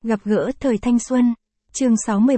Gặp gỡ thời thanh xuân. Chương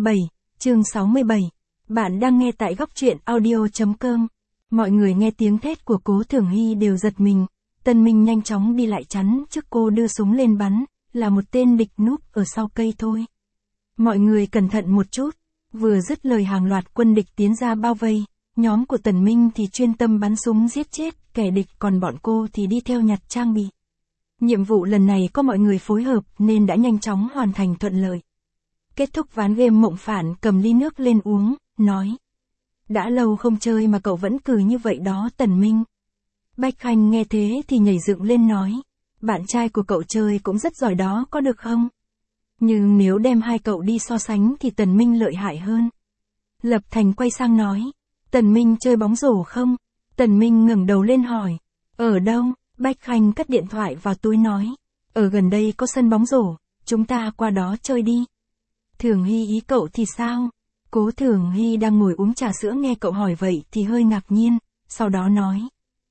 67. Bạn đang nghe tại góc truyện audio.com. Mọi người nghe tiếng thét của Cố Thường Hy đều giật mình. Tần Minh nhanh chóng đi lại chắn trước cô đưa súng lên bắn, là một tên địch núp ở sau cây thôi. Mọi người cẩn thận một chút. Vừa dứt lời hàng loạt quân địch tiến ra bao vây, nhóm của Tần Minh thì chuyên tâm bắn súng giết chết kẻ địch, còn bọn cô thì đi theo nhặt trang bị. Nhiệm vụ lần này có mọi người phối hợp nên đã nhanh chóng hoàn thành thuận lợi. Kết thúc ván game, Mộng Phản cầm ly nước lên uống, nói: đã lâu không chơi mà cậu vẫn cừ như vậy đó Tần Minh. Bách Khanh nghe thế thì nhảy dựng lên nói: bạn trai của cậu chơi cũng rất giỏi đó có được không? Nhưng nếu đem hai cậu đi so sánh thì Tần Minh lợi hại hơn. Lập Thành quay sang nói: Tần Minh chơi bóng rổ không? Tần Minh ngẩng đầu lên hỏi: ở đâu? Bách Khanh cất điện thoại vào túi nói: ở gần đây có sân bóng rổ, chúng ta qua đó chơi đi. Thường Hy ý cậu thì sao? Cố Thường Hy đang ngồi uống trà sữa nghe cậu hỏi vậy thì hơi ngạc nhiên, sau đó nói: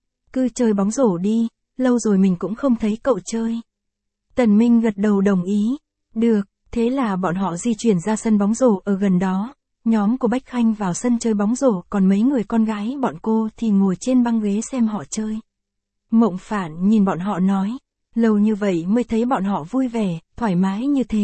cứ chơi bóng rổ đi, lâu rồi mình cũng không thấy cậu chơi. Tần Minh gật đầu đồng ý. Được, thế là bọn họ di chuyển ra sân bóng rổ ở gần đó. Nhóm của Bách Khanh vào sân chơi bóng rổ, còn mấy người con gái bọn cô thì ngồi trên băng ghế xem họ chơi. Mộng Phản nhìn bọn họ nói: lâu như vậy mới thấy bọn họ vui vẻ, thoải mái như thế.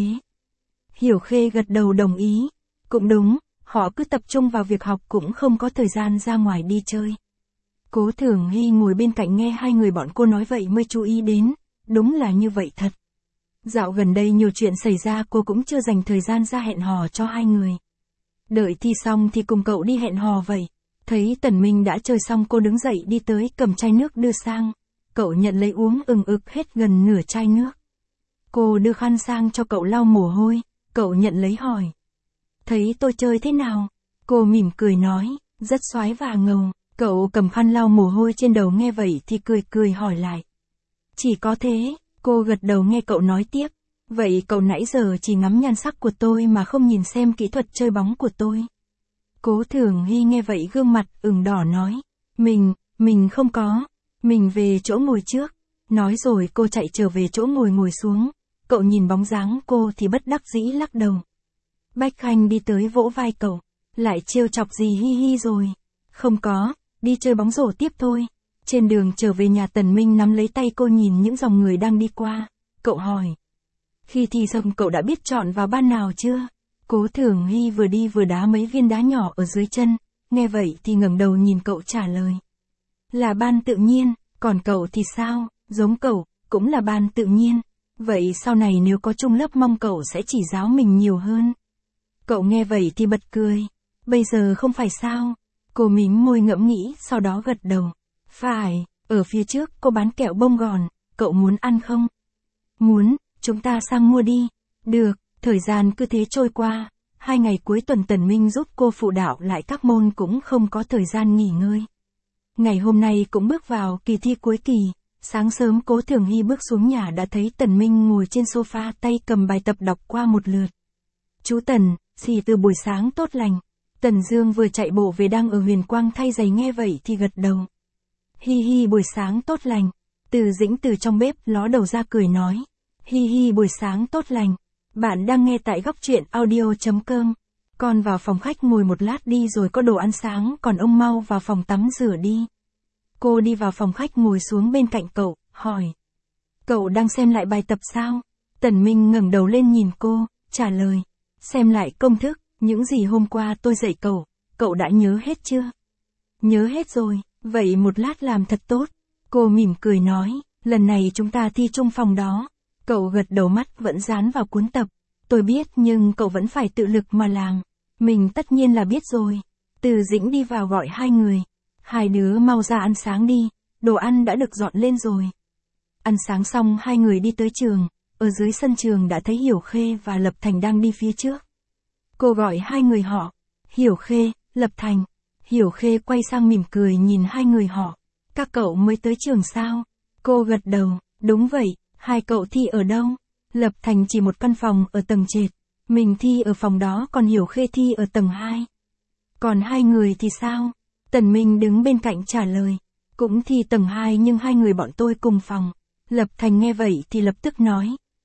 Hiểu Khê gật đầu đồng ý. Cũng đúng, họ cứ tập trung vào việc học cũng không có thời gian ra ngoài đi chơi. Cố Thường Hy ngồi bên cạnh nghe hai người bọn cô nói vậy mới chú ý đến, đúng là như vậy thật. Dạo gần đây nhiều chuyện xảy ra, cô cũng chưa dành thời gian ra hẹn hò cho hai người. Đợi thi xong thì cùng cậu đi hẹn hò vậy. Thấy Tần Minh đã chơi xong, cô đứng dậy đi tới cầm chai nước đưa sang. Cậu nhận lấy uống ừng ực hết gần nửa chai nước. Cô đưa khăn sang cho cậu lau mồ hôi, cậu nhận lấy hỏi: thấy tôi chơi thế nào? Cô mỉm cười nói: rất xoái và ngầu. Cậu cầm khăn lau mồ hôi trên đầu nghe vậy thì cười hỏi lại: chỉ có thế? Cô gật đầu nghe cậu nói tiếp: vậy cậu nãy giờ chỉ ngắm nhan sắc của tôi mà không nhìn xem kỹ thuật chơi bóng của tôi. Cố Thường Hy nghe vậy gương mặt ửng đỏ nói: mình không có, mình về chỗ ngồi trước. Nói rồi cô chạy trở về chỗ ngồi xuống. Cậu nhìn bóng dáng cô thì bất đắc dĩ lắc đầu. Bách Khanh đi tới vỗ vai cậu: lại trêu chọc gì Hi Hi rồi? Không có, đi chơi bóng rổ tiếp thôi. Trên đường trở về nhà, Tần Minh nắm lấy tay cô nhìn những dòng người đang đi qua. Cậu hỏi: khi thi xong cậu đã biết chọn vào ban nào chưa? Cố Thường Hy vừa đi vừa đá mấy viên đá nhỏ ở dưới chân. Nghe vậy thì ngẩng đầu nhìn cậu trả lời: là ban tự nhiên. Còn cậu thì sao? Giống cậu, cũng là ban tự nhiên. Vậy sau này nếu có chung lớp mong cậu sẽ chỉ giáo mình nhiều hơn. Cậu nghe vậy thì bật cười: bây giờ không phải sao? Cô mím môi ngẫm nghĩ, sau đó gật đầu: phải, ở phía trước cô bán kẹo bông gòn, cậu muốn ăn không? Muốn, chúng ta sang mua đi. Được. Thời gian cứ thế trôi qua. 2 ngày cuối tuần Tần Minh giúp cô phụ đạo lại các môn, cũng không có thời gian nghỉ ngơi. Ngày hôm nay cũng bước vào kỳ thi cuối kỳ. Sáng sớm Cố Thường Hy bước xuống nhà đã thấy Tần Minh ngồi trên sofa, tay cầm bài tập đọc qua một lượt. Chú Tần, xì từ buổi sáng tốt lành. Tần Dương vừa chạy bộ về đang ở Huyền Quang thay giày nghe vậy thì gật đầu. Hi Hi buổi sáng tốt lành. Từ Dĩnh từ trong bếp ló đầu ra cười nói: Hi Hi buổi sáng tốt lành. Bạn đang nghe tại góc truyện audio.com. Con vào phòng khách ngồi một lát đi rồi có đồ ăn sáng, còn ông mau vào phòng tắm rửa đi. Cô đi vào phòng khách ngồi xuống bên cạnh cậu, hỏi: cậu đang xem lại bài tập sao? Tần Minh ngẩng đầu lên nhìn cô, trả lời: xem lại công thức, những gì hôm qua tôi dạy cậu đã nhớ hết chưa? Nhớ hết rồi, vậy một lát làm thật tốt. Cô mỉm cười nói: lần này chúng ta thi chung phòng đó. Cậu gật đầu, mắt vẫn dán vào cuốn tập. Tôi biết, nhưng cậu vẫn phải tự lực mà làm. Mình tất nhiên là biết rồi. Từ Dĩnh đi vào gọi hai người: hai đứa mau ra ăn sáng đi, đồ ăn đã được dọn lên rồi. Ăn sáng xong hai người đi tới trường. Ở dưới sân trường đã thấy Hiểu Khê và Lập Thành đang đi phía trước. Cô gọi hai người họ: Hiểu Khê, Lập Thành. Hiểu Khê quay sang mỉm cười nhìn hai người họ: các cậu mới tới trường sao? Cô gật đầu: đúng vậy. Hai cậu thi ở đâu? Lập Thành chỉ một căn phòng ở tầng trệt. Mình thi ở phòng đó, còn Hiểu Khê thi ở tầng 2. Còn hai người thì sao? Tần Minh đứng bên cạnh trả lời: cũng thi tầng 2 nhưng hai người bọn tôi cùng phòng. Lập Thành nghe vậy thì lập tức nói: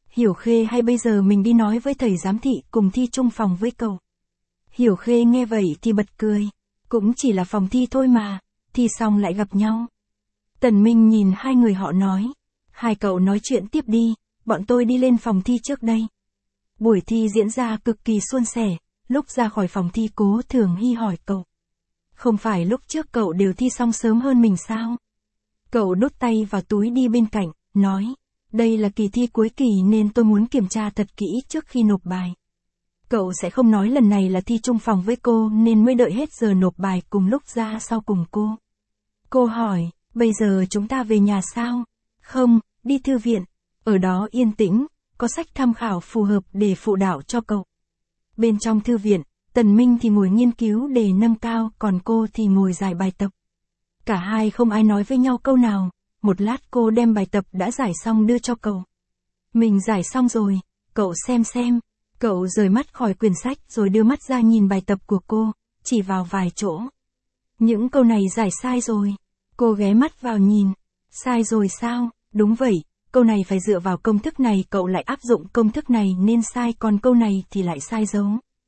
Hiểu Khê hay bây giờ mình đi nói với thầy giám thị cùng thi chung phòng với cậu. Hiểu Khê nghe vậy thì bật cười. Cũng chỉ là phòng thi thôi mà, thi xong lại gặp nhau. Tần Minh nhìn hai người họ nói. Hai cậu nói chuyện tiếp đi, bọn tôi đi lên phòng thi trước đây. Buổi thi diễn ra cực kỳ suôn sẻ, lúc ra khỏi phòng thi Cố Thường Hy hỏi cậu. Không phải lúc trước cậu đều thi xong sớm hơn mình sao? Cậu đút tay vào túi đi bên cạnh, nói. Đây là kỳ thi cuối kỳ nên tôi muốn kiểm tra thật kỹ trước khi nộp bài. Cậu sẽ không nói lần này là thi chung phòng với cô nên mới đợi hết giờ nộp bài cùng lúc ra sau cùng cô. Cô hỏi, bây giờ chúng ta về nhà sao? Không, đi thư viện. Ở đó yên tĩnh, có sách tham khảo phù hợp để phụ đạo cho cậu. Bên trong thư viện, Tần Minh thì ngồi nghiên cứu đề nâng cao, còn cô thì ngồi giải bài tập. Cả hai không ai nói với nhau câu nào, một lát cô đem bài tập đã giải xong đưa cho cậu. Mình giải xong rồi, cậu xem. Cậu rời mắt khỏi quyển sách rồi đưa mắt ra nhìn bài tập của cô, chỉ vào vài chỗ. Những câu này giải sai rồi. Cô ghé mắt vào nhìn. Sai rồi sao? Đúng vậy, câu này phải dựa vào công thức này, cậu lại áp dụng công thức này nên sai, còn câu này thì lại sai dấu.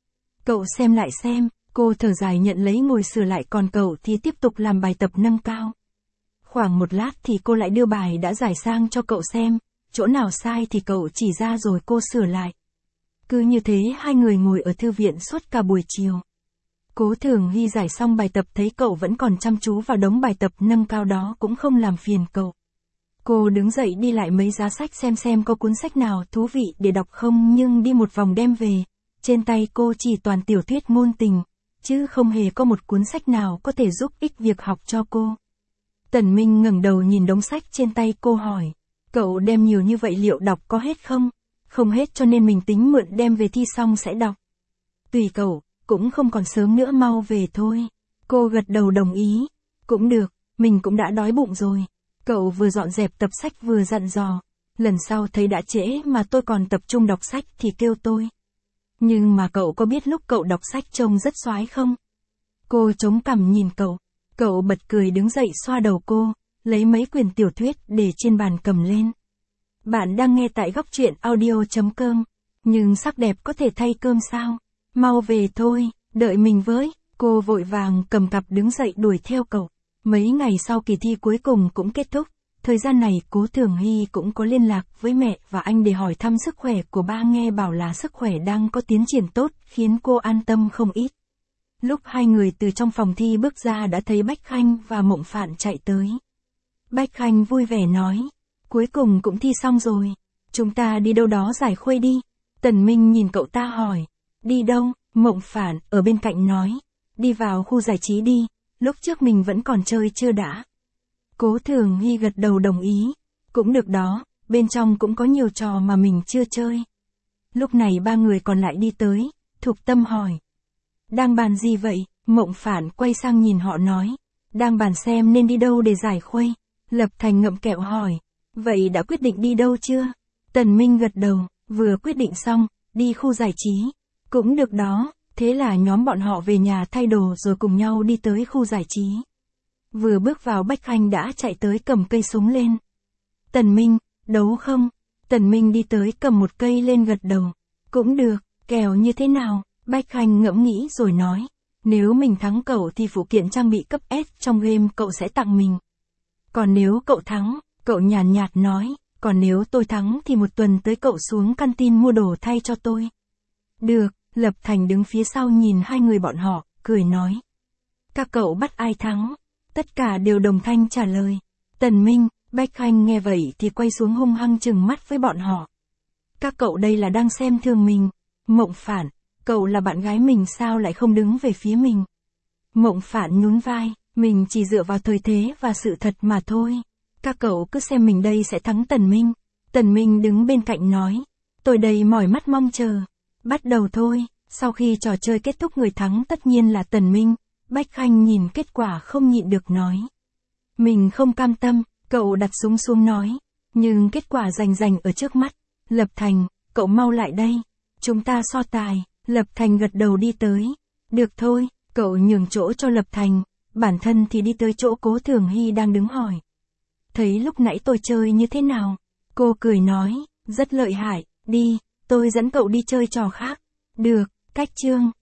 Cậu xem lại xem, cô thở dài nhận lấy ngồi sửa lại, còn cậu thì tiếp tục làm bài tập nâng cao. Khoảng một lát thì cô lại đưa bài đã giải sang cho cậu xem, chỗ nào sai thì cậu chỉ ra rồi cô sửa lại. Cứ như thế hai người ngồi ở thư viện suốt cả buổi chiều. Cố Thường Hy giải xong bài tập thấy cậu vẫn còn chăm chú vào đống bài tập nâng cao đó cũng không làm phiền cậu. Cô đứng dậy đi lại mấy giá sách xem có cuốn sách nào thú vị để đọc không, nhưng đi một vòng đem về. Trên tay cô chỉ toàn tiểu thuyết ngôn tình, chứ không hề có một cuốn sách nào có thể giúp ích việc học cho cô. Tần Minh ngẩng đầu nhìn đống sách trên tay cô hỏi, cậu đem nhiều như vậy liệu đọc có hết không? Không hết cho nên mình tính mượn đem về thi xong sẽ đọc. Tùy cậu, cũng không còn sớm nữa, mau về thôi. Cô gật đầu đồng ý. Cũng được, mình cũng đã đói bụng rồi. Cậu vừa dọn dẹp tập sách vừa dặn dò. Lần sau thấy đã trễ mà tôi còn tập trung đọc sách thì kêu tôi. Nhưng mà cậu có biết lúc cậu đọc sách trông rất xoái không? Cô chống cằm nhìn cậu. Cậu bật cười đứng dậy xoa đầu cô, lấy mấy quyển tiểu thuyết để trên bàn cầm lên. Bạn đang nghe tại góc truyện audio.com. Nhưng sắc đẹp có thể thay cơm sao? Mau về thôi, đợi mình với. Cô vội vàng cầm cặp đứng dậy đuổi theo cậu. Mấy ngày sau kỳ thi cuối cùng cũng kết thúc. Thời gian này Cố Thường Hy cũng có liên lạc với mẹ và anh để hỏi thăm sức khỏe của ba, nghe bảo là sức khỏe đang có tiến triển tốt, khiến cô an tâm không ít. Lúc hai người từ trong phòng thi bước ra đã thấy Bách Khanh và Mộng Phạn chạy tới. Bách Khanh vui vẻ nói, cuối cùng cũng thi xong rồi, chúng ta đi đâu đó giải khuây đi. Tần Minh nhìn cậu ta hỏi, đi đâu? Mộng Phạn ở bên cạnh nói, đi vào khu giải trí đi, lúc trước mình vẫn còn chơi chưa đã. Cố Thường Hy gật đầu đồng ý, cũng được đó, bên trong cũng có nhiều trò mà mình chưa chơi. Lúc này ba người còn lại đi tới, Thục Tâm hỏi, đang bàn gì vậy? Mộng Phạn quay sang nhìn họ nói, đang bàn xem nên đi đâu để giải khuây. Lập Thành ngậm kẹo hỏi, vậy đã quyết định đi đâu chưa? Tần Minh gật đầu, vừa quyết định xong, đi khu giải trí. Cũng được đó, thế là nhóm bọn họ về nhà thay đồ rồi cùng nhau đi tới khu giải trí. Vừa bước vào Bách Khanh đã chạy tới cầm cây súng lên. Tần Minh, đấu không? Tần Minh đi tới cầm một cây lên gật đầu. Cũng được, kèo như thế nào? Bách Khanh ngẫm nghĩ rồi nói, nếu mình thắng cậu thì phụ kiện trang bị cấp S trong game cậu sẽ tặng mình. Còn nếu cậu thắng, cậu nhàn nhạt nói, còn nếu tôi thắng thì một tuần tới cậu xuống canteen mua đồ thay cho tôi. Được, Lập Thành đứng phía sau nhìn hai người bọn họ, cười nói. Các cậu bắt ai thắng? Tất cả đều đồng thanh trả lời. Tần Minh, Bách Khanh nghe vậy thì quay xuống hung hăng trừng mắt với bọn họ. Các cậu đây là đang xem thường mình. Mộng Phạn, cậu là bạn gái mình sao lại không đứng về phía mình? Mộng Phạn nhún vai, mình chỉ dựa vào thời thế và sự thật mà thôi. Các cậu cứ xem mình đây sẽ thắng Tần Minh. Tần Minh đứng bên cạnh nói, tôi đây mỏi mắt mong chờ. Bắt đầu thôi, sau khi trò chơi kết thúc người thắng tất nhiên là Tần Minh. Bách Khanh nhìn kết quả không nhịn được nói. Mình không cam tâm, cậu đặt súng xuống nói. Nhưng kết quả rành ở trước mắt. Lập Thành, cậu mau lại đây. Chúng ta so tài. Lập Thành gật đầu đi tới. Được thôi, cậu nhường chỗ cho Lập Thành. Bản thân thì đi tới chỗ Cố Thường Hy đang đứng hỏi. Thấy lúc nãy tôi chơi như thế nào? Cô cười nói, rất lợi hại, Đi, tôi dẫn cậu đi chơi trò khác. Được, cách chương.